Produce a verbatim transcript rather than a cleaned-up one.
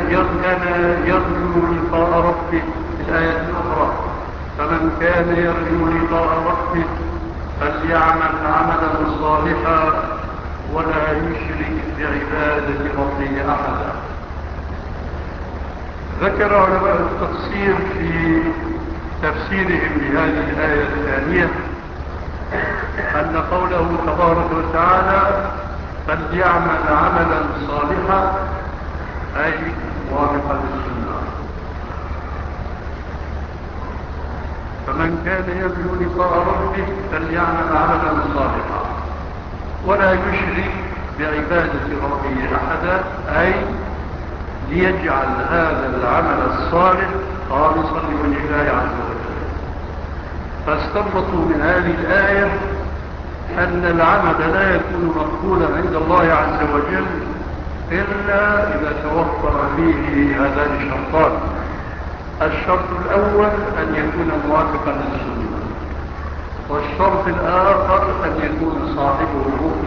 كان يرجو لقاء ربه في الآية الأخرى فمن كان يرجو لقاء ربه فليعمل عملا صالحا ولا يشرك بعبادة ربه أحدا. ذكر علماء التفسير في تفسيرهم لهذه الآية الثانية أن قوله تبارك وتعالى فليعمل عملا صالحا أي موافقا للسنة. فمن كان يرجو لقاء ربه فليعمل عملا صالحا ولا يشرك بعبادة ربه أحدا أي ليجعل هذا العمل الصالح خالصا لوجه الله عز وجل. فاستنبطوا من هذه الآية أن العمل لا يكون مقبولا عند الله عز وجل إلا إذا توفر فيه هذان الشرطان. الشرط الأول أن يكون موافقا للسنة، والشرط الآخر أن يكون صاحبه